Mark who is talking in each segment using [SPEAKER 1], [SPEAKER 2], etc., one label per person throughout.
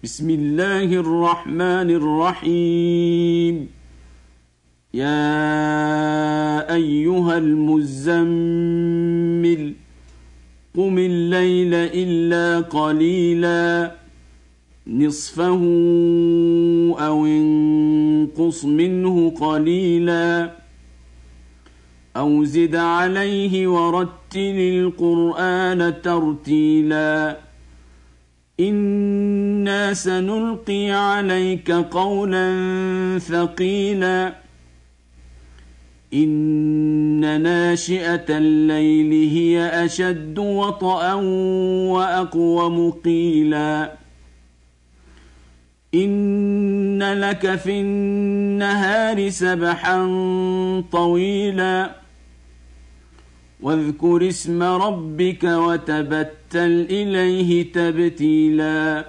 [SPEAKER 1] بسم الله الرحمن الرحيم. يا أيها المزمل قم الليل إلا قليلا نصفه أو انقص منه قليلا أو زد عليه ورتل القرآن ترتيلا إنا سنلقي عليك قولا ثقيلا إن ناشئة الليل هي أشد وطئا وأقوم قيلا إن لك في النهار سبحا طويلا واذكر اسم ربك وتبتل إليه تبتيلا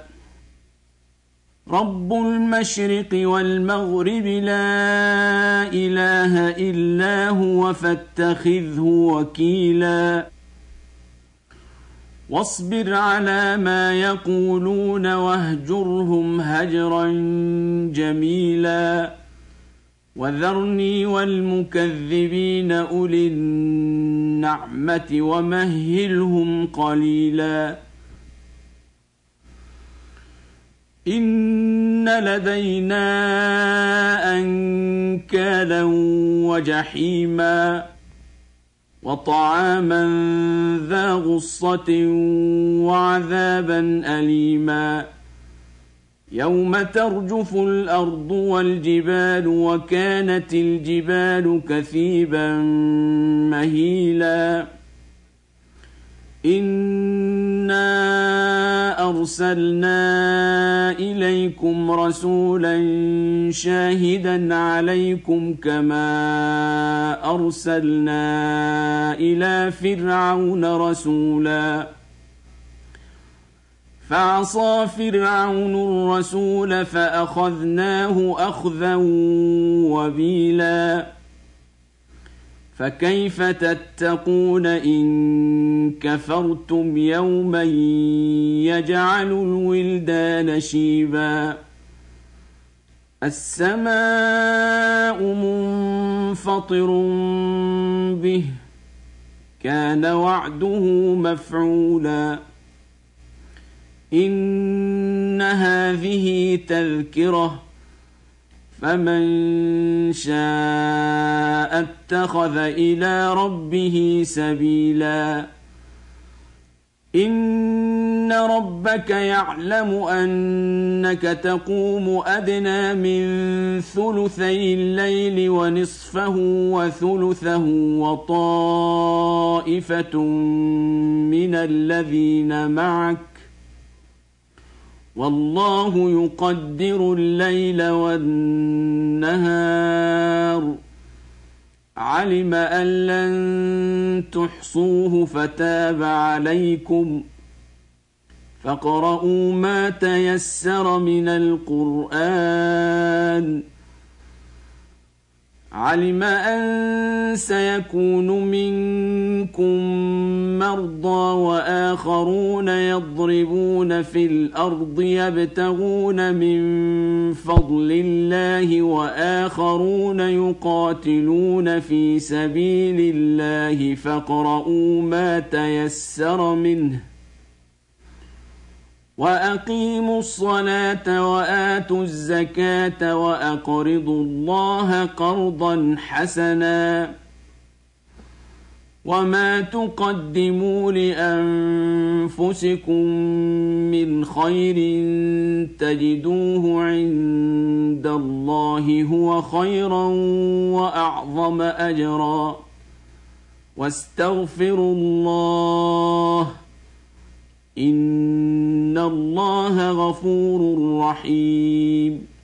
[SPEAKER 1] رب المشرق والمغرب لا إله إلا هو فاتخذه وكيلا واصبر على ما يقولون واهجرهم هجرا جميلا وذرني والمكذبين أولي النعمة ومهلهم قليلا إن لدينا أنكالا وجحيما وطعاما ذا غصة وعذابا أليما يوم ترجف الأرض والجبال وكانت الجبال كثيبا مهيلا إنا أرسلنا إليكم رسولا شاهدا عليكم كما أرسلنا إلى فرعون رسولا فعصى فرعون الرسول فأخذناه أخذا وبيلا فكيف تتقون إن كفرتم يوما يجعل الولدان شيبا السماء منفطر به كان وعده مفعولا إن هذه تذكرة فمن شاء اتخذ إلى ربه سبيلا إن ربك يعلم أنك تقوم أدنى من ثلثي الليل ونصفه وثلثه وطائفة من الذين معك والله يقدر الليل والنهار علم أن لن تحصوه فتاب عليكم فاقرؤوا ما تيسر من القرآن علم أن سيكون منكم مرضى وآخرون يضربون في الأرض يبتغون من فضل الله وآخرون يقاتلون في سبيل الله فاقرؤوا ما تيسر منه وأقيموا الصلاة وآتوا الزكاة وأقرضوا الله قرضا حسنا وما تقدموا لأنفسكم من خير تجدوه عند الله هو خيرا وأعظم أجرا واستغفروا الله إن الله غفور رحيم